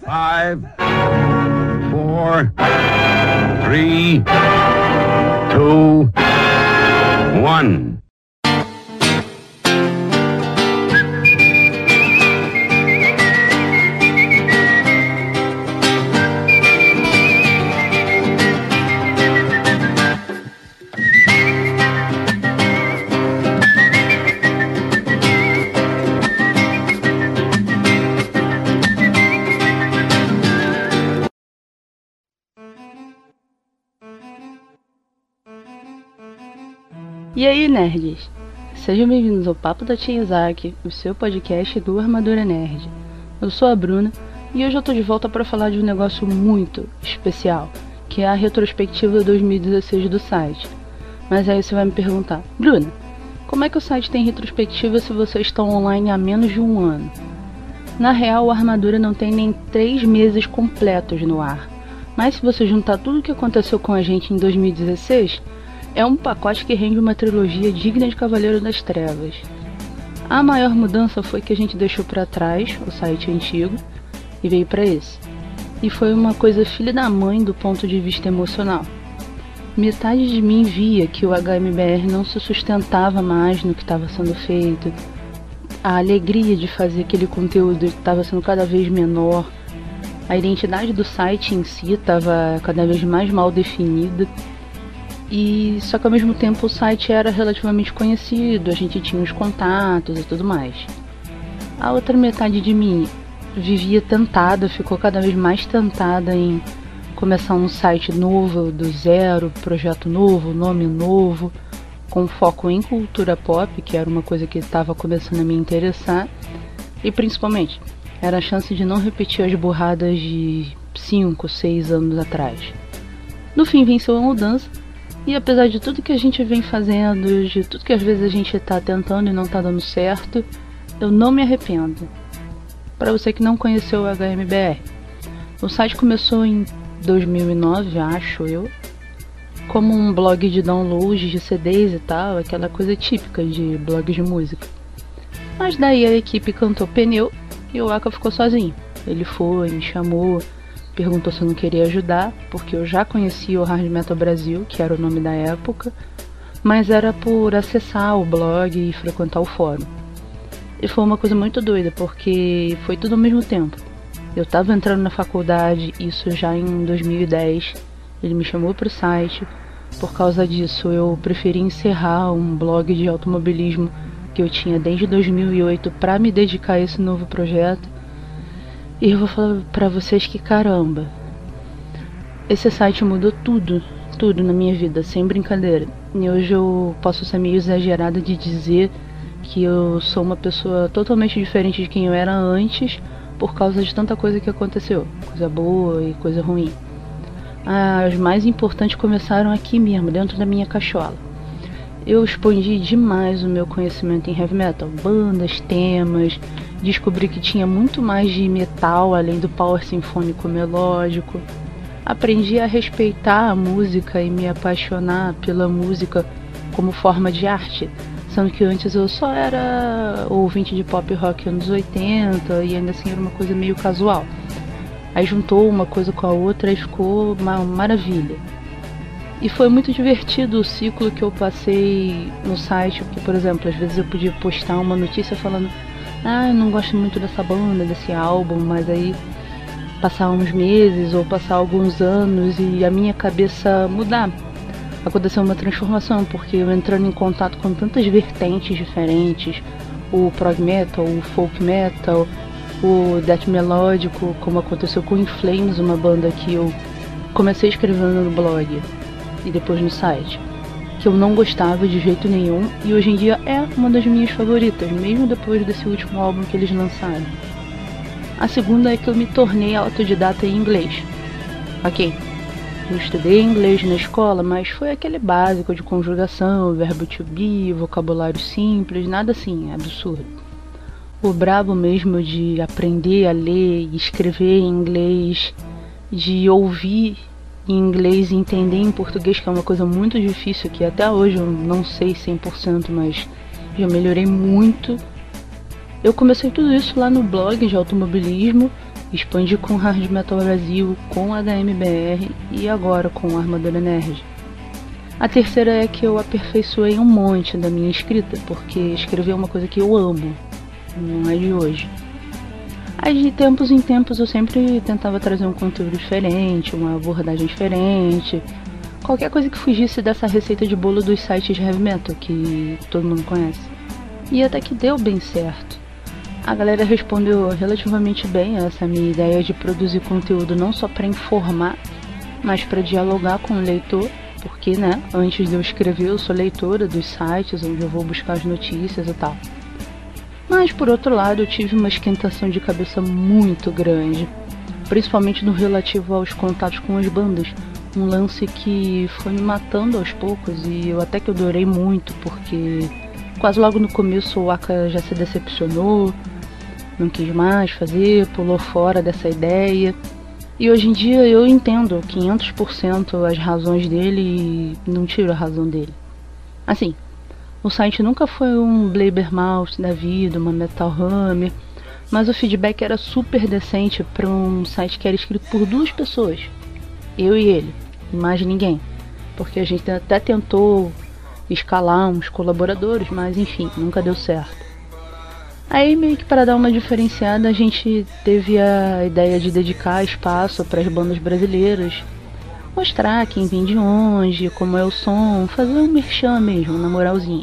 5, 4, 3, 2, 1. E aí, nerds? Sejam bem-vindos ao Papo da Tia Isaac, o seu podcast do Armadura Nerd. Eu sou a Bruna e hoje eu tô de volta para falar de um negócio muito especial, que é a retrospectiva 2016 do site. Mas aí você vai me perguntar, Bruna, como é que o site tem retrospectiva se vocês estão online há menos de um ano? Na real, o Armadura não tem nem 3 meses completos no ar, mas se você juntar tudo o que aconteceu com a gente em 2016... é um pacote que rende uma trilogia digna de Cavaleiro das Trevas. A maior mudança foi que a gente deixou para trás o site antigo e veio para esse. E foi uma coisa filha da mãe do ponto de vista emocional. Metade de mim via que o HMBR não se sustentava mais no que estava sendo feito. A alegria de fazer aquele conteúdo estava sendo cada vez menor. A identidade do site em si estava cada vez mais mal definida. E só que ao mesmo tempo o site era relativamente conhecido, a gente tinha os contatos e tudo mais. A outra metade de mim vivia tentada, ficou cada vez mais tentada em começar um site novo, do zero, projeto novo, nome novo, com foco em cultura pop, que era uma coisa que estava começando a me interessar, e principalmente era a chance de não repetir as burradas de 5, 6 anos atrás. No fim venceu a mudança. E apesar de tudo que a gente vem fazendo, de tudo que às vezes a gente tá tentando e não tá dando certo, eu não me arrependo. Para você que não conheceu o HMBR, o site começou em 2009, acho eu, como um blog de download de CDs e tal, aquela coisa típica de blogs de música. Mas daí a equipe cantou pneu e o Aka ficou sozinho. Ele foi, me chamou, perguntou se eu não queria ajudar, porque eu já conhecia o Hard Metal Brasil, que era o nome da época, mas era por acessar o blog e frequentar o fórum. E foi uma coisa muito doida, porque foi tudo ao mesmo tempo. Eu tava entrando na faculdade, isso já em 2010, ele me chamou pro site. Por causa disso eu preferi encerrar um blog de automobilismo que eu tinha desde 2008 para me dedicar a esse novo projeto. E eu vou falar pra vocês que caramba, esse site mudou tudo na minha vida, sem brincadeira. E hoje eu posso ser meio exagerada de dizer que eu sou uma pessoa totalmente diferente de quem eu era antes, por causa de tanta coisa que aconteceu, coisa boa e coisa ruim. As mais importantes começaram aqui mesmo, dentro da minha cachola. Eu expandi demais o meu conhecimento em heavy metal, bandas, temas. Descobri que tinha muito mais de metal além do power sinfônico melódico. Aprendi a respeitar a música e me apaixonar pela música como forma de arte, sendo que antes eu só era ouvinte de pop rock anos 80 e ainda assim era uma coisa meio casual. Aí juntou uma coisa com a outra e ficou uma maravilha. E foi muito divertido o ciclo que eu passei no site, porque, por exemplo, às vezes eu podia postar uma notícia falando: eu não gosto muito dessa banda, desse álbum, mas aí passar uns meses ou passar alguns anos e a minha cabeça mudar. Aconteceu uma transformação, porque eu entrando em contato com tantas vertentes diferentes, o prog metal, o folk metal, o death melódico, como aconteceu com In Flames, uma banda que eu comecei escrevendo no blog e depois no site, que eu não gostava de jeito nenhum, e hoje em dia é uma das minhas favoritas, mesmo depois desse último álbum que eles lançaram. A segunda é que eu me tornei autodidata em inglês. Ok, eu estudei inglês na escola, mas foi aquele básico de conjugação, verbo to be, vocabulário simples, nada assim, absurdo. O brabo mesmo de aprender a ler e escrever em inglês, de ouvir em inglês e entender em português, que é uma coisa muito difícil, que até hoje eu não sei 100%, mas já melhorei muito. Eu comecei tudo isso lá no blog de automobilismo, expandi com Hard Metal Brasil, com HMBR e agora com Armadura Nerd. A terceira é que eu aperfeiçoei um monte da minha escrita, porque escrever é uma coisa que eu amo, não é de hoje. Aí de tempos em tempos eu sempre tentava trazer um conteúdo diferente, uma abordagem diferente, qualquer coisa que fugisse dessa receita de bolo dos sites de heavy metal que todo mundo conhece. E até que deu bem certo. A galera respondeu relativamente bem a essa minha ideia de produzir conteúdo não só para informar, mas para dialogar com o leitor, porque, né, antes de eu escrever eu sou leitora dos sites onde eu vou buscar as notícias e tal. Mas, por outro lado, eu tive uma esquentação de cabeça muito grande, principalmente no relativo aos contatos com as bandas, um lance que foi me matando aos poucos e eu até que adorei muito, porque quase logo no começo o Aka já se decepcionou, não quis mais fazer, pulou fora dessa ideia. E hoje em dia eu entendo 500% as razões dele e não tiro a razão dele. Assim, o site nunca foi um Blabbermouth da vida, uma Metal Hammer, mas o feedback era super decente para um site que era escrito por duas pessoas, eu e ele, e mais ninguém, porque a gente até tentou escalar uns colaboradores, mas enfim, nunca deu certo. Aí meio que para dar uma diferenciada a gente teve a ideia de dedicar espaço para as bandas brasileiras, mostrar quem vem de onde, como é o som, fazer um merchan mesmo, na moralzinha.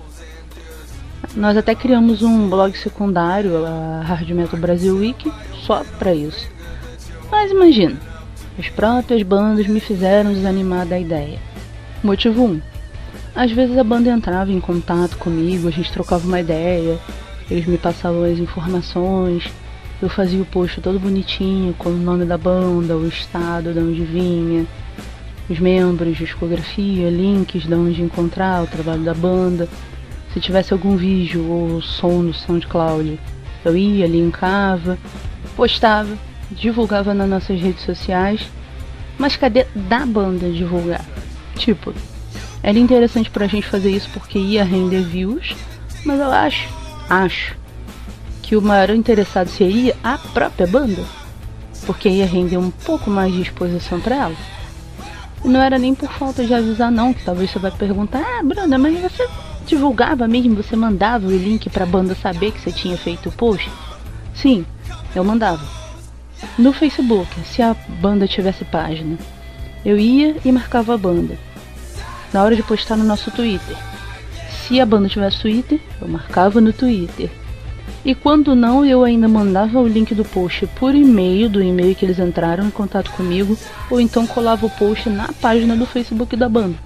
Nós até criamos um blog secundário, a Hard Metal Brasil Wiki, só para isso. Mas imagina, as próprias bandas me fizeram desanimar da ideia. Motivo 1. Às vezes a banda entrava em contato comigo, a gente trocava uma ideia, eles me passavam as informações, eu fazia o post todo bonitinho, com o nome da banda, o estado de onde vinha, os membros, discografia, links de onde encontrar o trabalho da banda. Se tivesse algum vídeo ou som no SoundCloud, eu ia, linkava, postava, divulgava nas nossas redes sociais. Mas cadê da banda divulgar? Tipo, era interessante pra gente fazer isso porque ia render views, mas eu acho que o maior interessado seria a própria banda, porque ia render um pouco mais de exposição para ela. E não era nem por falta de avisar não, que talvez você vai perguntar, Bruna, mas você divulgava mesmo, você mandava o link pra banda saber que você tinha feito o post? Sim, eu mandava. No Facebook, se a banda tivesse página, eu ia e marcava a banda. Na hora de postar no nosso Twitter, se a banda tivesse Twitter, eu marcava no Twitter. E quando não, eu ainda mandava o link do post por e-mail, do e-mail que eles entraram em contato comigo, ou então colava o post na página do Facebook da banda.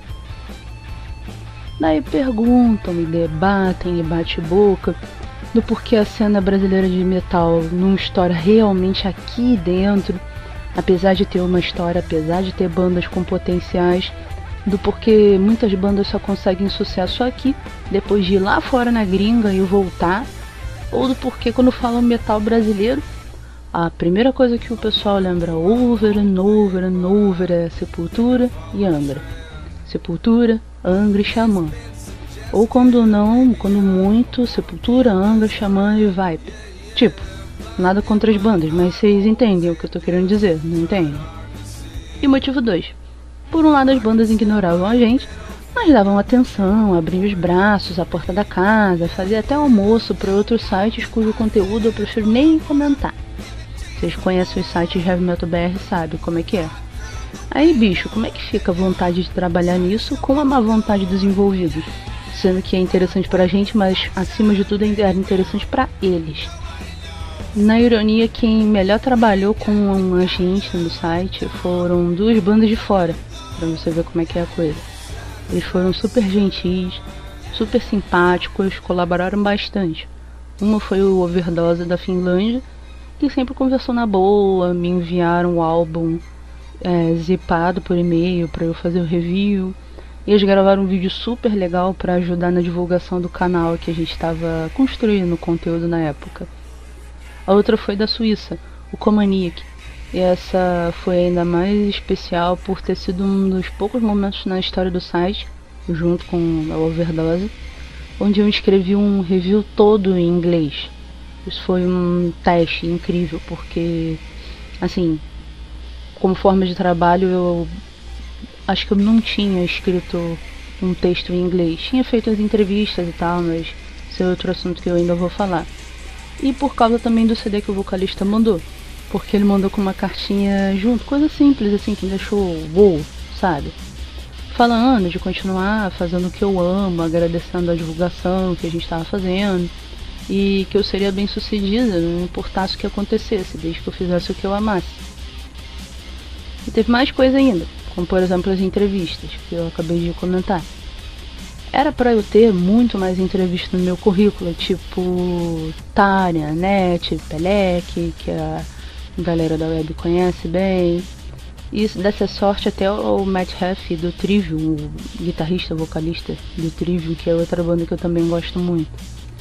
Daí perguntam e debatem e bate-boca do porquê a cena brasileira de metal não estoura realmente aqui dentro, apesar de ter uma história, apesar de ter bandas com potenciais, do porquê muitas bandas só conseguem sucesso aqui, depois de ir lá fora na gringa e voltar, ou do porquê quando falam metal brasileiro, a primeira coisa que o pessoal lembra over and over and over é Sepultura e Angra. Sepultura, Angra e Xamã. Ou quando não, quando muito, Sepultura, Angra, Xamã e Viper. Tipo, nada contra as bandas, mas vocês entendem o que eu tô querendo dizer, não entendem? E motivo 2. Por um lado as bandas ignoravam a gente, mas davam atenção, abriam os braços à porta da casa, fazia até almoço para outros sites cujo conteúdo eu prefiro nem comentar. Vocês conhecem os sites Heavy Metal BR, sabem como é que é. Aí, bicho, como é que fica a vontade de trabalhar nisso com a má vontade dos envolvidos? Sendo que é interessante pra gente, mas acima de tudo era interessante pra eles. Na ironia, quem melhor trabalhou com a gente no site foram duas bandas de fora, pra você ver como é que é a coisa. Eles foram super gentis, super simpáticos, colaboraram bastante. Uma foi o Overdose da Finlândia, que sempre conversou na boa, me enviaram o álbum zipado por e-mail para eu fazer o review. Eles gravaram um vídeo super legal para ajudar na divulgação do canal que a gente estava construindo conteúdo na época. A outra foi da Suíça, o Comaniac. E essa foi ainda mais especial por ter sido um dos poucos momentos na história do site, junto com a Overdose, onde eu escrevi um review todo em inglês. Isso foi um teste incrível, porque Assim, como forma de trabalho, eu acho que eu não tinha escrito um texto em inglês. Tinha feito as entrevistas e tal, mas esse é outro assunto que eu ainda vou falar. E por causa também do CD que o vocalista mandou. Porque ele mandou com uma cartinha junto, coisa simples assim, que me deixou wow, sabe? Falando de continuar fazendo o que eu amo, agradecendo a divulgação que a gente estava fazendo. E que eu seria bem sucedida, não importasse o que acontecesse, desde que eu fizesse o que eu amasse. E teve mais coisa ainda, como por exemplo as entrevistas, que eu acabei de comentar. Era pra eu ter muito mais entrevistas no meu currículo, tipo Tária, Net, Pelec, que a galera da web conhece bem. E isso dessa sorte até o Matt Heafy do Trivium, o guitarrista, vocalista do Trivium, que é outra banda que eu também gosto muito.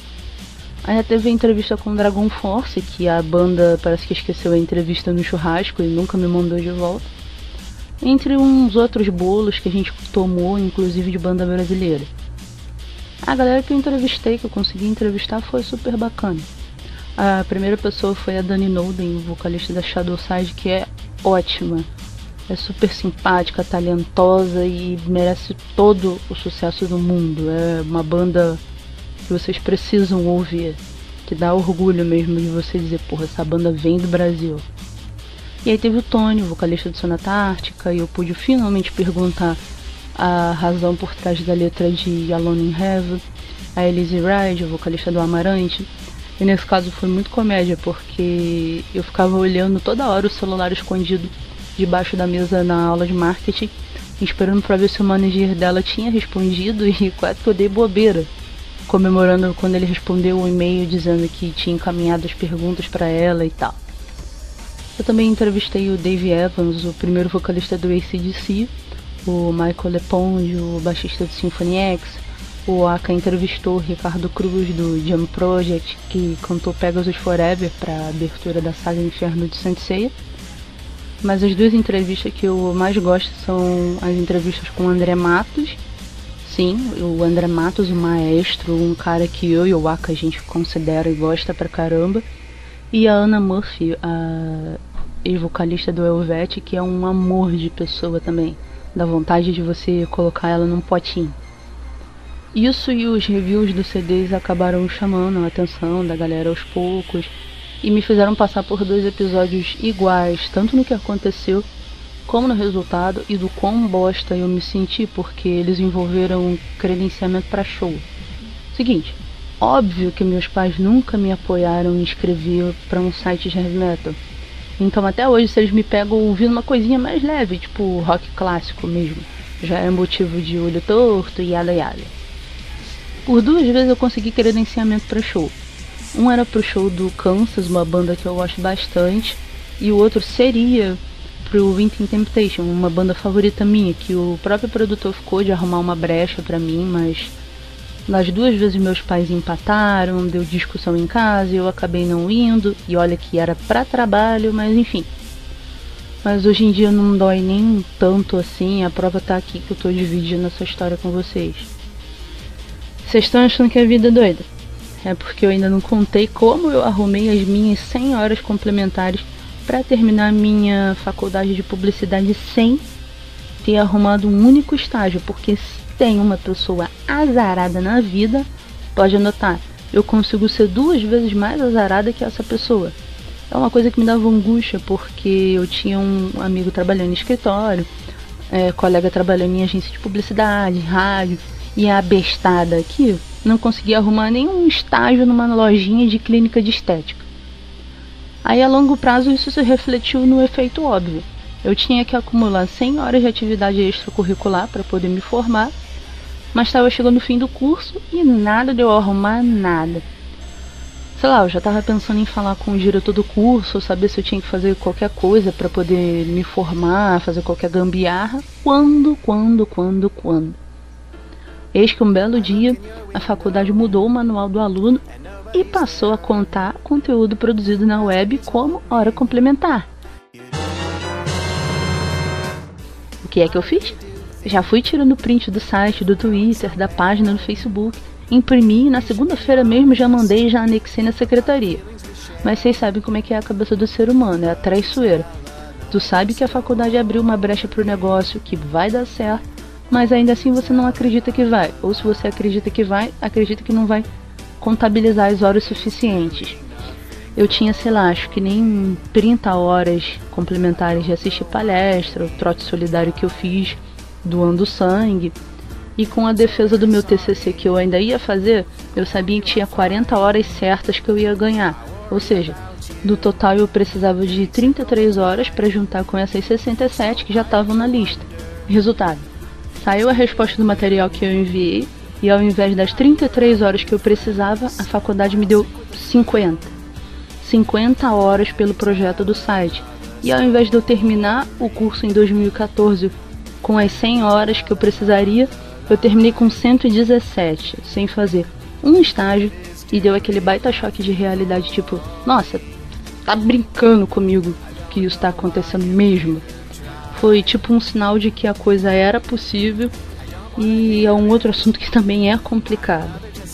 Aí teve a entrevista com o Dragon Force, que a banda parece que esqueceu a entrevista no churrasco e nunca me mandou de volta. Entre uns outros bolos que a gente tomou, inclusive de banda brasileira. A galera que eu entrevistei, que eu consegui entrevistar, foi super bacana. A primeira pessoa foi a Dani Nolden, vocalista da Shadowside, que é ótima. É super simpática, talentosa e merece todo o sucesso do mundo. É uma banda que vocês precisam ouvir, que dá orgulho mesmo de você dizer, porra, essa banda vem do Brasil. E aí teve o Tony, o vocalista do Sonata Ártica, e eu pude finalmente perguntar a razão por trás da letra de Alone in Heaven. A Elise Ride, o vocalista do Amarante. E nesse caso foi muito comédia, porque eu ficava olhando toda hora o celular escondido debaixo da mesa na aula de marketing, esperando pra ver se o manager dela tinha respondido, e quase que eu dei bobeira, comemorando quando ele respondeu o e-mail dizendo que tinha encaminhado as perguntas pra ela e tal. Eu também entrevistei o Dave Evans, o primeiro vocalista do AC/DC, o Michael Leponge, o baixista do Symphony X. O Aka entrevistou o Ricardo Cruz do Jam Project, que cantou Pegasus Forever para a abertura da saga Inferno de Saint Seiya. Mas as duas entrevistas que eu mais gosto são as entrevistas com o André Matos. Sim, o André Matos, o maestro, um cara que eu e o Aka a gente considera e gosta pra caramba. E a Anna Murphy, a ex-vocalista do Helvet, que é um amor de pessoa também. Dá vontade de você colocar ela num potinho. Isso e os reviews dos CDs acabaram chamando a atenção da galera aos poucos e me fizeram passar por 2 episódios iguais, tanto no que aconteceu como no resultado e do quão bosta eu me senti, porque eles envolveram um credenciamento para show. Seguinte, óbvio que meus pais nunca me apoiaram em escrever para um site de heavy metal. Então até hoje, se eles me pegam ouvindo uma coisinha mais leve, tipo rock clássico mesmo, já é motivo de olho torto e yada yada. Por 2 vezes eu consegui credenciamento para show. Um era pro show do Kansas, uma banda que eu gosto bastante, e o outro seria pro Winter Temptation, uma banda favorita minha, que o próprio produtor ficou de arrumar uma brecha pra mim, mas nas 2 vezes meus pais empataram, deu discussão em casa e eu acabei não indo, e olha que era pra trabalho, mas enfim. Mas hoje em dia não dói nem tanto assim, a prova tá aqui que eu tô dividindo essa história com vocês. Vocês estão achando que a vida é doida? É porque eu ainda não contei como eu arrumei as minhas 100 horas complementares para terminar minha faculdade de publicidade sem ter arrumado um único estágio, porque se tem uma pessoa azarada na vida, pode anotar, eu consigo ser 2 vezes mais azarada que essa pessoa. É uma coisa que me dava angústia, porque eu tinha um amigo trabalhando em escritório, colega trabalhando em agência de publicidade, rádio, e a bestada aqui não conseguia arrumar nenhum estágio numa lojinha de clínica de estética. Aí a longo prazo isso se refletiu no efeito óbvio. Eu tinha que acumular 100 horas de atividade extracurricular para poder me formar, mas estava chegando o fim do curso e nada de eu arrumar nada. Sei lá, eu já estava pensando em falar com o diretor do curso, saber se eu tinha que fazer qualquer coisa para poder me formar, fazer qualquer gambiarra. Quando? Eis que um belo dia, a faculdade mudou o manual do aluno e passou a contar conteúdo produzido na web como hora complementar. O que é que eu fiz? Já fui tirando print do site, do Twitter, da página do Facebook, imprimi e na segunda-feira mesmo já mandei e já anexei na secretaria. Mas vocês sabem como é que é a cabeça do ser humano, é a traiçoeira. Tu sabe que a faculdade abriu uma brecha pro negócio, que vai dar certo, mas ainda assim você não acredita que vai. Ou se você acredita que vai, acredita que não vai contabilizar as horas suficientes. Eu tinha, sei lá, acho que nem 30 horas complementares de assistir palestra, o trote solidário que eu fiz, doando sangue. E com a defesa do meu TCC que eu ainda ia fazer, eu sabia que tinha 40 horas certas que eu ia ganhar. Ou seja, do total eu precisava de 33 horas para juntar com essas 67 que já estavam na lista. Resultado, saiu a resposta do material que eu enviei e ao invés das 33 horas que eu precisava, a faculdade me deu 50 horas pelo projeto do site. E ao invés de eu terminar o curso em 2014 com as 100 horas que eu precisaria, eu terminei com 117, sem fazer um estágio, e deu aquele baita choque de realidade, tipo, nossa, tá brincando comigo que isso tá acontecendo mesmo. Foi tipo um sinal de que a coisa era possível, e é um outro assunto que também é complicado.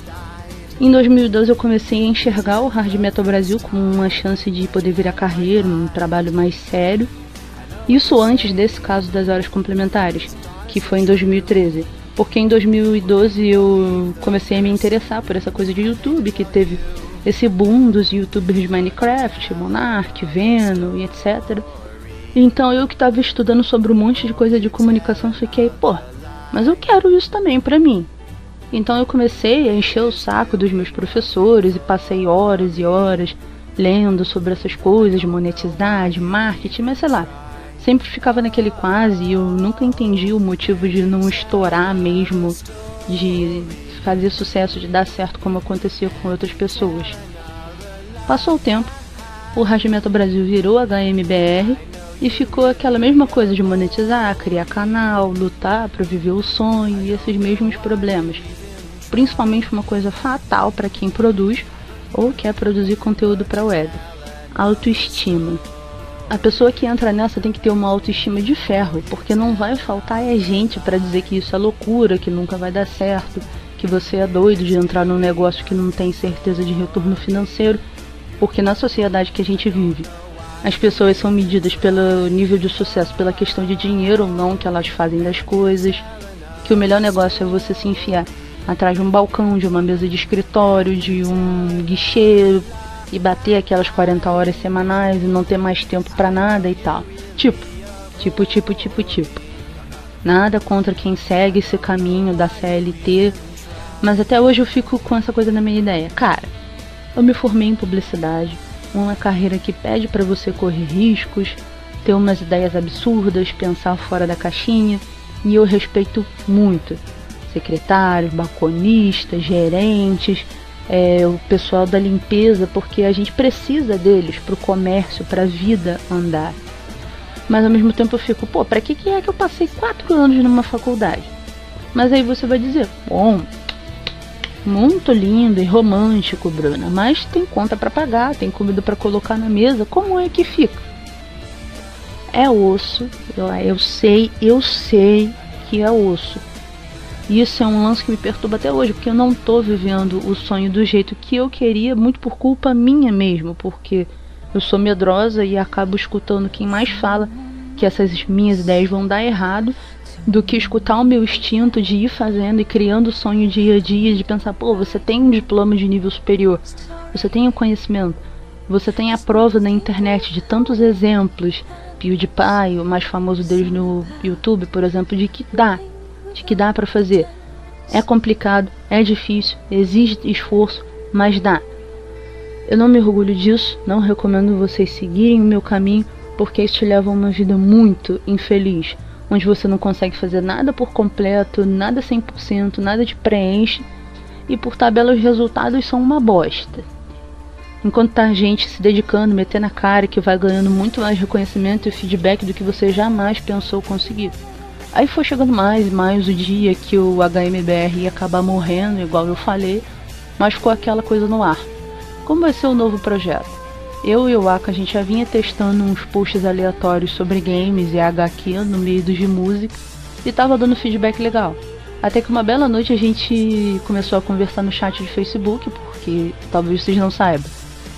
Em 2012 eu comecei a enxergar o Hard Metal Brasil como uma chance de poder virar carreira, um trabalho mais sério. Isso antes desse caso das horas complementares, que foi em 2013. Porque em 2012 eu comecei a me interessar por essa coisa de YouTube, que teve esse boom dos youtubers de Minecraft, Monark, Veno e etc. Então eu que estava estudando sobre um monte de coisa de comunicação, fiquei, pô, mas eu quero isso também pra mim. Então eu comecei a encher o saco dos meus professores e passei horas e horas lendo sobre essas coisas de monetizar, de marketing, mas sei lá, sempre ficava naquele quase e eu nunca entendi o motivo de não estourar mesmo, de fazer sucesso, de dar certo como acontecia com outras pessoas. Passou o tempo, o Hard Metal Brasil virou HMBR e ficou aquela mesma coisa de monetizar, criar canal, lutar para viver o sonho e esses mesmos problemas. Principalmente uma coisa fatal para quem produz ou quer produzir conteúdo para web: autoestima. A pessoa que entra nessa tem que ter uma autoestima de ferro, porque não vai faltar gente para dizer que isso é loucura, que nunca vai dar certo, que você é doido de entrar num negócio que não tem certeza de retorno financeiro, porque na sociedade que a gente vive, as pessoas são medidas pelo nível de sucesso, pela questão de dinheiro ou não que elas fazem das coisas, que o melhor negócio é você se enfiar atrás de um balcão, de uma mesa de escritório, de um guichê e bater aquelas 40 horas semanais e não ter mais tempo pra nada e tal. Tipo. Nada contra quem segue esse caminho da CLT, mas até hoje eu fico com essa coisa na minha ideia. Cara, eu me formei em publicidade, uma carreira que pede pra você correr riscos, ter umas ideias absurdas, pensar fora da caixinha, e eu respeito muito secretários, balconistas, gerentes, o pessoal da limpeza, porque a gente precisa deles pro comércio, pra vida andar. Mas ao mesmo tempo eu fico, pô, pra que é que eu passei 4 anos numa faculdade? Mas aí você vai dizer, bom, muito lindo e romântico, Bruna, mas tem conta pra pagar, tem comida pra colocar na mesa, como é que fica? É osso, eu sei que é osso. E isso é um lance que me perturba até hoje, porque eu não tô vivendo o sonho do jeito que eu queria, muito por culpa minha mesmo, porque eu sou medrosa e acabo escutando quem mais fala que essas minhas ideias vão dar errado, do que escutar o meu instinto de ir fazendo e criando o sonho dia a dia, de pensar, pô, você tem um diploma de nível superior, você tem um conhecimento, você tem a prova na internet de tantos exemplos, PewDiePie, o mais famoso deles no YouTube, por exemplo, de que dá pra fazer. É complicado, é difícil, exige esforço, mas dá. Eu não me orgulho disso, não recomendo vocês seguirem o meu caminho, porque isso te leva a uma vida muito infeliz, onde você não consegue fazer nada por completo, nada 100%, nada te preenche, e por tabela os resultados são uma bosta. Enquanto tá gente se dedicando, metendo a cara, que vai ganhando muito mais reconhecimento e feedback do que você jamais pensou conseguir. Aí foi chegando mais e mais o dia que o HMBR ia acabar morrendo, igual eu falei, mas ficou aquela coisa no ar. Como vai ser o novo projeto? Eu e o Aka, a gente já vinha testando uns posts aleatórios sobre games e HQ no meio dos de música e tava dando feedback legal. Até que uma bela noite a gente começou a conversar no chat de Facebook, porque talvez vocês não saibam,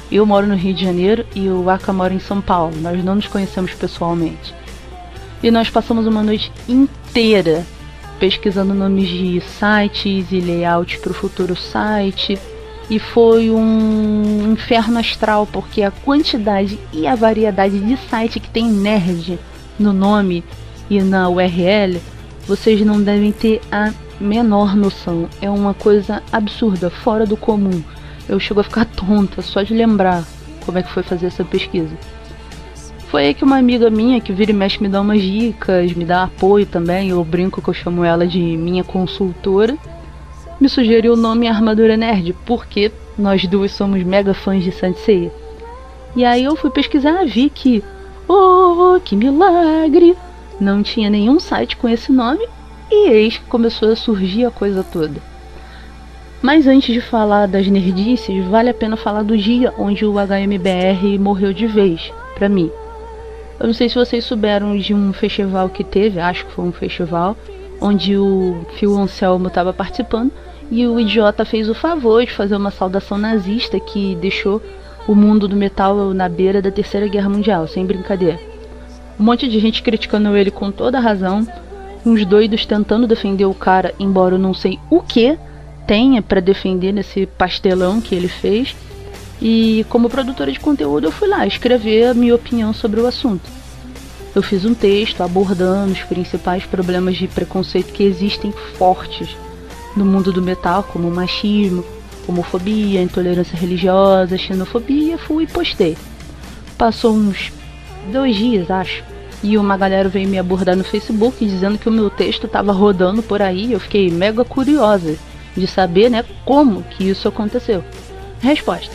Eu moro no Rio de Janeiro e o Aka mora em São Paulo. Nós não nos conhecemos pessoalmente. E nós passamos uma noite inteira pesquisando nomes de sites e layouts para o futuro site. E foi um inferno astral, porque a quantidade e a variedade de site que tem nerd no nome e na URL, vocês não devem ter a menor noção. É uma coisa absurda, fora do comum. Eu chego a ficar tonta só de lembrar como é que foi fazer essa pesquisa. Foi aí que uma amiga minha, que vira e mexe, me dá umas dicas, me dá apoio também, eu brinco que eu chamo ela de minha consultora, me sugeriu o nome Armadura Nerd, porque nós duas somos mega fãs de Saint Seiya. E aí eu fui pesquisar, vi que, oh, que milagre, não tinha nenhum site com esse nome, e eis que começou a surgir a coisa toda. Mas antes de falar das nerdices, vale a pena falar do dia onde o HMBR morreu de vez, pra mim. Eu não sei se vocês souberam de um festival que teve, acho que foi um festival, onde o Phil Anselmo estava participando, e o idiota fez o favor de fazer uma saudação nazista que deixou o mundo do metal na beira da Terceira Guerra Mundial, sem brincadeira. Um monte de gente criticando ele com toda razão, uns doidos tentando defender o cara, embora eu não sei o que tenha para defender nesse pastelão que ele fez. E como produtora de conteúdo eu fui lá escrever a minha opinião sobre o assunto. Eu fiz um texto abordando os principais problemas de preconceito que existem fortes no mundo do metal, como machismo, homofobia, intolerância religiosa, xenofobia. Fui e postei. Passou uns 2 dias, acho, e uma galera veio me abordar no Facebook dizendo que o meu texto estava rodando por aí. Eu fiquei mega curiosa de saber, né, como que isso aconteceu. Resposta: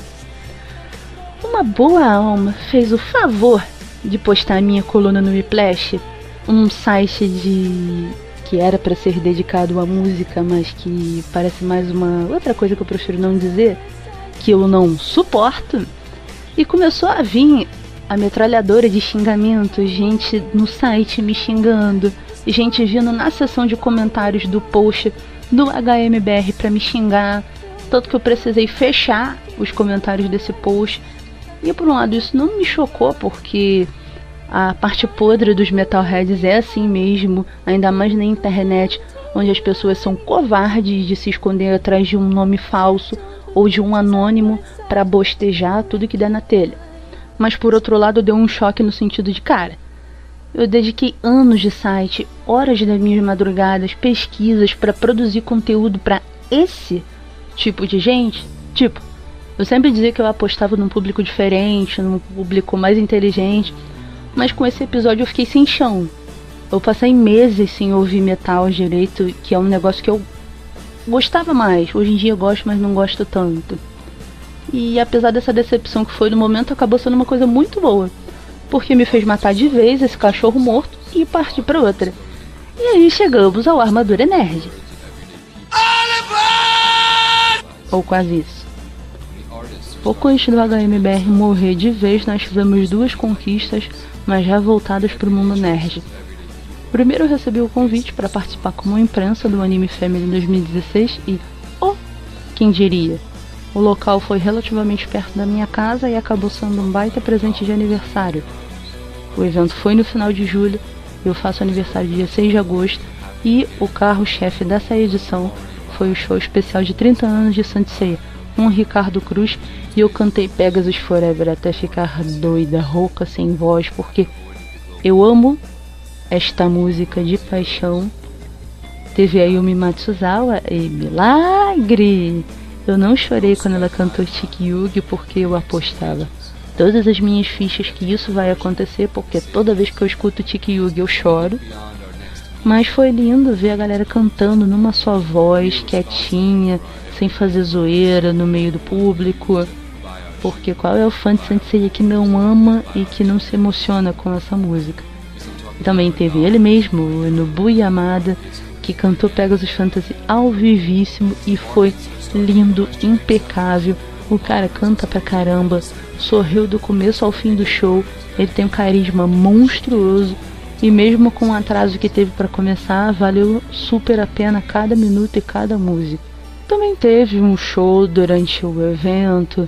uma boa alma fez o favor de postar a minha coluna no Whiplash, um site que era para ser dedicado à música, mas que parece mais uma outra coisa que eu prefiro não dizer, que eu não suporto, e começou a vir a metralhadora de xingamentos, gente no site me xingando, gente vindo na seção de comentários do post do HMBR para me xingar, tanto que eu precisei fechar os comentários desse post. E por um lado isso não me chocou, porque a parte podre dos metalheads é assim mesmo, ainda mais na internet, onde as pessoas são covardes de se esconder atrás de um nome falso ou de um anônimo para bostejar tudo que der na telha. Mas por outro lado deu um choque no sentido de, cara, eu dediquei anos de site, horas das minhas madrugadas, pesquisas para produzir conteúdo para esse tipo de gente. Tipo, eu sempre dizia que eu apostava num público diferente, num público mais inteligente, mas com esse episódio eu fiquei sem chão. Eu passei meses sem ouvir metal direito, que é um negócio que eu gostava mais. Hoje em dia eu gosto, mas não gosto tanto. E apesar dessa decepção que foi no momento, acabou sendo uma coisa muito boa, porque me fez matar de vez esse cachorro morto e partir para outra. E aí chegamos ao Armadura Nerd. Ou quase isso. Pouco antes do HMBR morrer de vez, nós tivemos 2 conquistas, mas já voltadas para o mundo nerd. Primeiro eu recebi o convite para participar como imprensa do Anime Family 2016 e, quem diria, o local foi relativamente perto da minha casa e acabou sendo um baita presente de aniversário. O evento foi no final de julho, eu faço aniversário dia 6 de agosto e o carro-chefe dessa edição foi o show especial de 30 anos de Saint Seiya, com o Ricardo Cruz, e eu cantei Pegasus Forever até ficar doida, rouca, sem voz, porque eu amo esta música de paixão. Teve a Yumi Matsuzawa e milagre! Eu não chorei quando ela cantou Chiki Yugi, porque eu apostava todas as minhas fichas que isso vai acontecer, porque toda vez que eu escuto Chiki Yugi eu choro. Mas foi lindo ver a galera cantando numa só voz, quietinha, sem fazer zoeira no meio do público. Porque qual é o fã de Saint Seiya que não ama e que não se emociona com essa música? Também teve ele mesmo, o Nobu Yamada, que cantou Pegasus Fantasy ao vivíssimo e foi lindo, impecável. O cara canta pra caramba, sorriu do começo ao fim do show, ele tem um carisma monstruoso e mesmo com o atraso que teve para começar, valeu super a pena cada minuto e cada música. Também teve um show durante o evento,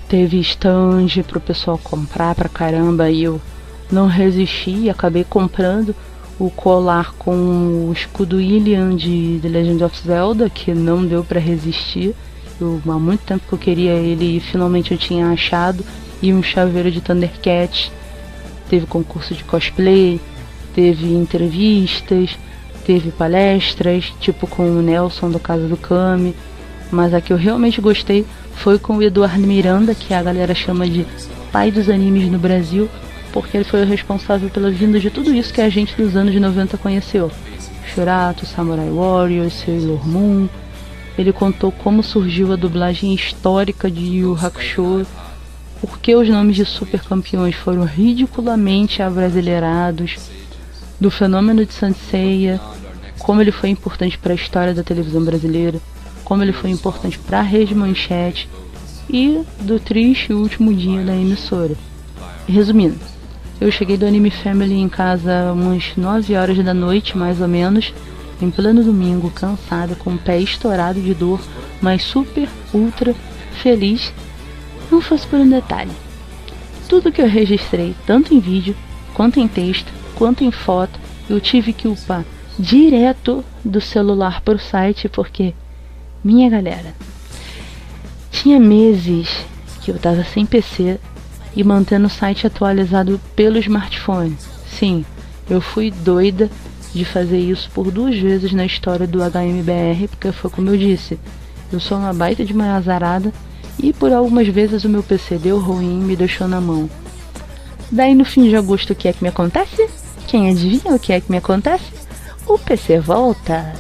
teve stand pro pessoal comprar pra caramba e eu não resisti e acabei comprando o colar com o escudo Ilian de The Legend of Zelda, que não deu pra resistir. Há muito tempo que eu queria ele e finalmente eu tinha achado. E um chaveiro de Thundercat. Teve concurso de cosplay, teve entrevistas, teve palestras, tipo com o Nelson do Casa do Kami. Mas a que eu realmente gostei foi com o Eduardo Miranda, que a galera chama de pai dos animes no Brasil, porque ele foi o responsável pela vinda de tudo isso que a gente dos anos 90 conheceu. Shurato, Samurai Warriors, Sailor Moon. Ele contou como surgiu a dublagem histórica de Yu Yu Hakusho, por que os nomes de super campeões foram ridiculamente abrasileirados, do fenômeno de Saint Seiya, como ele foi importante para a história da televisão brasileira, como ele foi importante para a Rede Manchete e do triste último dia da emissora. Resumindo, eu cheguei do Anime Family em casa umas 9 horas da noite, mais ou menos, em pleno domingo, cansada, com o pé estourado de dor, mas super, ultra feliz. Não fosse por um detalhe. Tudo que eu registrei, tanto em vídeo, quanto em texto, quanto em foto, eu tive que upar direto do celular para o site, porque, minha galera, tinha meses que eu tava sem PC e mantendo o site atualizado pelo smartphone. Sim, eu fui doida de fazer isso por 2 vezes na história do HMBR, porque foi como eu disse, eu sou uma baita de uma azarada e por algumas vezes o meu PC deu ruim e me deixou na mão. Daí no fim de agosto o que é que me acontece? Quem adivinha o que é que me acontece? O PC volta.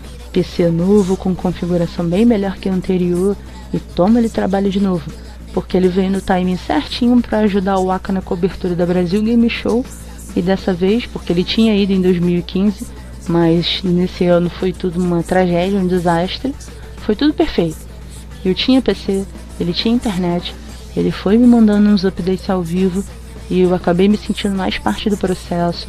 PC novo com configuração bem melhor que a anterior e toma ele trabalho de novo, porque ele veio no timing certinho para ajudar o Aka na cobertura da Brasil Game Show. E dessa vez, porque ele tinha ido em 2015, mas nesse ano foi tudo uma tragédia, um desastre, foi tudo perfeito. Eu tinha PC, ele tinha internet, ele foi me mandando uns updates ao vivo e eu acabei me sentindo mais parte do processo.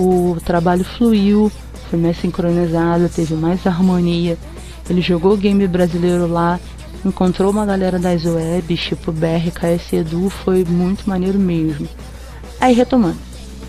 O trabalho fluiu, foi mais sincronizado, teve mais harmonia. Ele jogou o game brasileiro lá, encontrou uma galera das webs, tipo BR, KS Edu, foi muito maneiro mesmo. Aí retomando.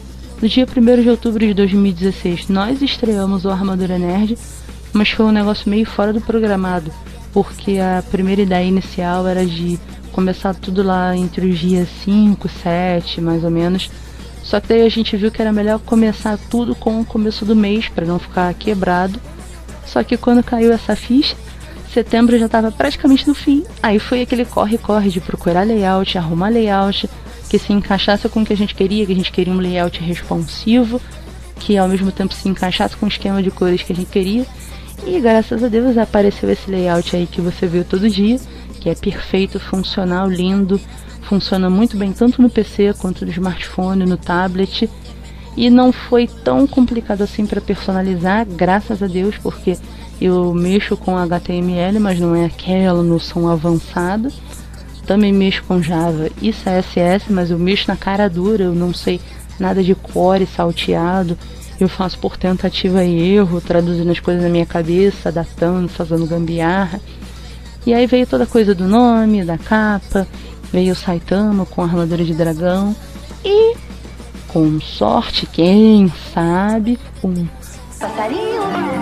No dia 1º de outubro de 2016, nós estreamos o Armadura Nerd, mas foi um negócio meio fora do programado, porque a primeira ideia inicial era de começar tudo lá entre os dias 5, 7, mais ou menos. Só que daí a gente viu que era melhor começar tudo com o começo do mês, para não ficar quebrado. Só que quando caiu essa ficha, setembro já estava praticamente no fim. Aí foi aquele corre-corre de procurar layout, arrumar layout, que se encaixasse com o que a gente queria um layout responsivo, que ao mesmo tempo se encaixasse com o esquema de cores que a gente queria. E graças a Deus apareceu esse layout aí que você vê todo dia, que é perfeito, funcional, lindo, funciona muito bem tanto no PC quanto no smartphone, no tablet. E não foi tão complicado assim para personalizar, graças a Deus, porque eu mexo com HTML, mas não é aquela noção avançada. Também mexo com Java e CSS, mas eu mexo na cara dura, eu não sei nada de core salteado. Eu faço por tentativa e erro, traduzindo as coisas na minha cabeça, adaptando, fazendo gambiarra. E aí veio toda a coisa do nome, da capa, veio o Saitama com a armadura de dragão. E, com sorte, quem sabe, um passarinho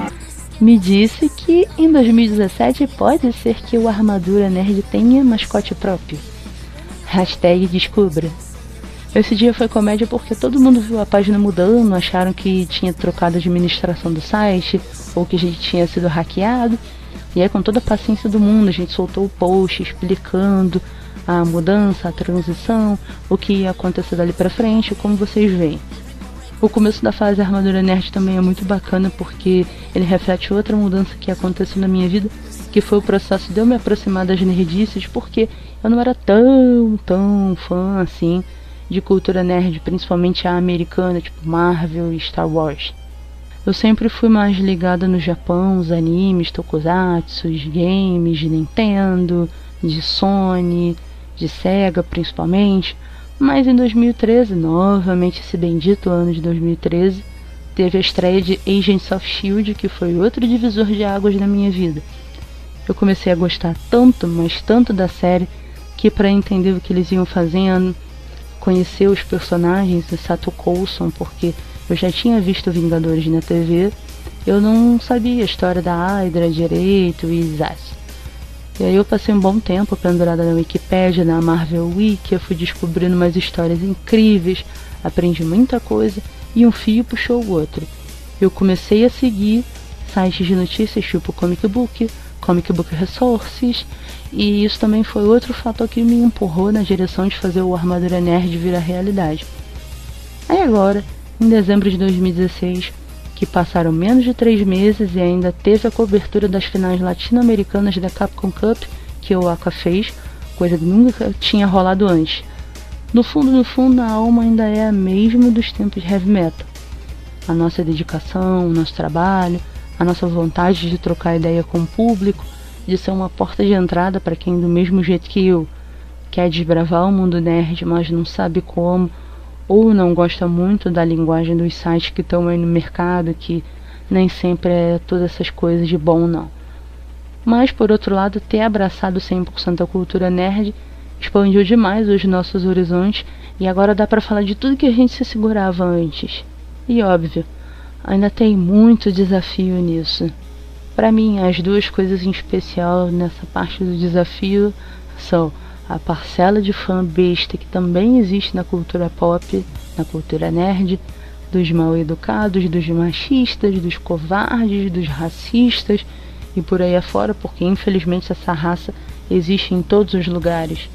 me disse que em 2017 pode ser que o Armadura Nerd tenha mascote próprio. Hashtag descubra. Esse dia foi comédia porque todo mundo viu a página mudando, acharam que tinha trocado a administração do site, ou que a gente tinha sido hackeado. E aí com toda a paciência do mundo a gente soltou o post explicando a mudança, a transição, o que ia acontecer dali pra frente, como vocês veem. O começo da fase Armadura Nerd também é muito bacana porque ele reflete outra mudança que aconteceu na minha vida, que foi o processo de eu me aproximar das nerdices, porque eu não era tão fã assim de cultura nerd, principalmente a americana, tipo Marvel e Star Wars. Eu sempre fui mais ligada no Japão, os animes, tokusatsu, os games de Nintendo, de Sony, de Sega principalmente. Mas em 2013, novamente esse bendito ano de 2013, teve a estreia de Agents of S.H.I.E.L.D., que foi outro divisor de águas na minha vida. Eu comecei a gostar tanto, mas tanto da série, que para entender o que eles iam fazendo, conhecer os personagens, o Sato Coulson, porque eu já tinha visto Vingadores na TV, eu não sabia a história da Hydra direito e Zaz. E aí eu passei um bom tempo pendurada na Wikipédia, na Marvel Wiki, eu fui descobrindo umas histórias incríveis, aprendi muita coisa e um fio puxou o outro. Eu comecei a seguir sites de notícias tipo Comic Book Resources, e isso também foi outro fator que me empurrou na direção de fazer o Armadura Nerd virar realidade. Aí agora, em dezembro de 2016, que passaram menos de 3 meses e ainda teve a cobertura das finais latino-americanas da Capcom Cup, que o Aka fez, coisa que nunca tinha rolado antes. No fundo, a alma ainda é a mesma dos tempos de heavy metal. A nossa dedicação, o nosso trabalho, a nossa vontade de trocar ideia com o público, de ser uma porta de entrada para quem, do mesmo jeito que eu, quer desbravar o mundo nerd, mas não sabe como, ou não gosta muito da linguagem dos sites que estão aí no mercado, que nem sempre é todas essas coisas de bom, não. Mas, por outro lado, ter abraçado 100% a cultura nerd expandiu demais os nossos horizontes, e agora dá para falar de tudo que a gente se segurava antes. E óbvio, ainda tem muito desafio nisso. Para mim, as duas coisas em especial nessa parte do desafio são a parcela de fã besta que também existe na cultura pop, na cultura nerd, dos mal educados, dos machistas, dos covardes, dos racistas e por aí afora, porque infelizmente essa raça existe em todos os lugares.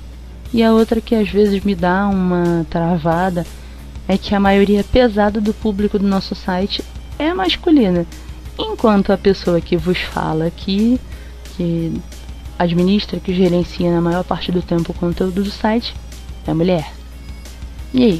E a outra que às vezes me dá uma travada é que a maioria pesada do público do nosso site é masculina, enquanto a pessoa que vos fala aqui, que administra, que gerencia na maior parte do tempo o conteúdo do site, é mulher. E aí?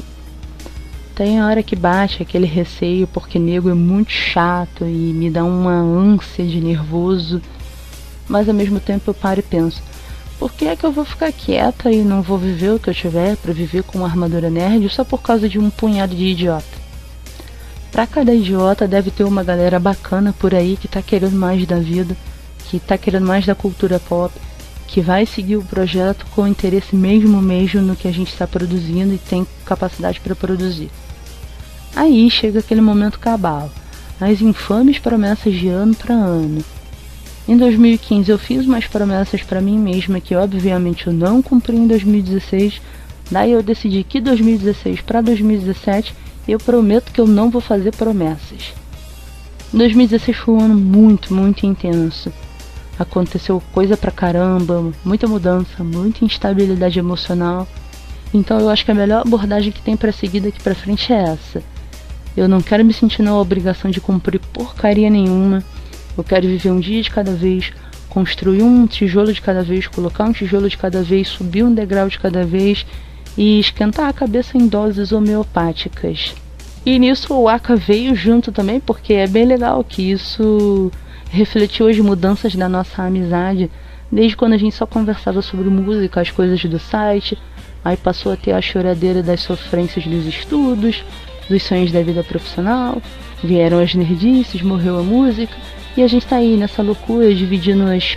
Tem hora que bate aquele receio porque nego é muito chato e me dá uma ânsia de nervoso, mas ao mesmo tempo eu paro e penso, por que é que eu vou ficar quieta e não vou viver o que eu tiver para viver com uma armadura nerd só por causa de um punhado de idiota? Pra cada idiota deve ter uma galera bacana por aí que tá querendo mais da vida, que tá querendo mais da cultura pop, que vai seguir o projeto com interesse mesmo no que a gente está produzindo e tem capacidade para produzir. Aí chega aquele momento cabal, as infames promessas de ano para ano. Em 2015 eu fiz umas promessas para mim mesma que obviamente eu não cumpri em 2016, daí eu decidi que 2016 para 2017 eu prometo que eu não vou fazer promessas. 2016 foi um ano muito intenso. Aconteceu coisa pra caramba, muita mudança, muita instabilidade emocional. Então eu acho que a melhor abordagem que tem pra seguir daqui pra frente é essa. Eu não quero me sentir na obrigação de cumprir porcaria nenhuma. Eu quero viver um dia de cada vez, construir um tijolo de cada vez, colocar um tijolo de cada vez, subir um degrau de cada vez e esquentar a cabeça em doses homeopáticas. E nisso o Aka veio junto também, porque é bem legal que isso refletiu as mudanças da nossa amizade, desde quando a gente só conversava sobre música, as coisas do site, aí passou a ter a choradeira das sofrências dos estudos, dos sonhos da vida profissional, vieram as nerdices, morreu a música, e a gente tá aí nessa loucura, dividindo as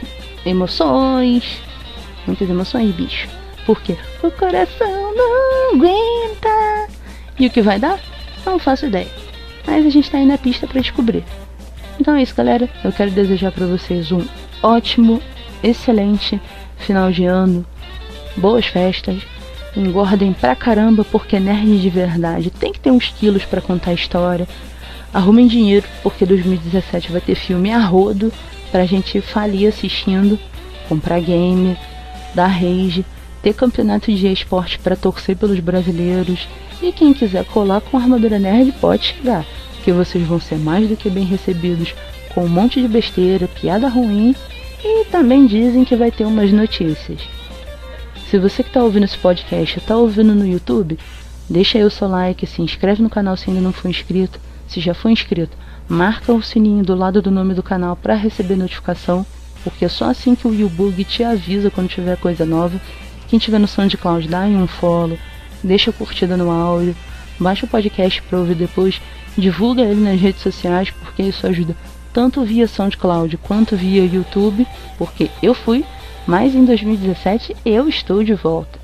emoções, muitas emoções, bicho, porque o coração não aguenta, e o que vai dar? Não faço ideia, mas a gente tá aí na pista pra descobrir. Então é isso, galera. Eu quero desejar pra vocês um ótimo, excelente final de ano. Boas festas. Engordem pra caramba, porque nerd de verdade tem que ter uns quilos pra contar a história. Arrumem dinheiro, porque 2017 vai ter filme a rodo pra gente falir assistindo. Comprar game, dar rage, ter campeonato de esporte pra torcer pelos brasileiros. E quem quiser colar com Armadura Nerd pode chegar, que vocês vão ser mais do que bem recebidos com um monte de besteira, piada ruim, e também dizem que vai ter umas notícias. Se você que está ouvindo esse podcast está ouvindo no YouTube, deixa aí o seu like, se inscreve no canal se ainda não for inscrito. Se já for inscrito, marca o sininho do lado do nome do canal para receber notificação, porque é só assim que o YouTube te avisa quando tiver coisa nova. Quem tiver no SoundCloud, dá aí um follow, deixa a curtida no áudio, baixa o podcast para ouvir depois, divulga ele nas redes sociais, porque isso ajuda tanto via SoundCloud quanto via YouTube, porque eu fui, Mas em 2017 eu estou de volta.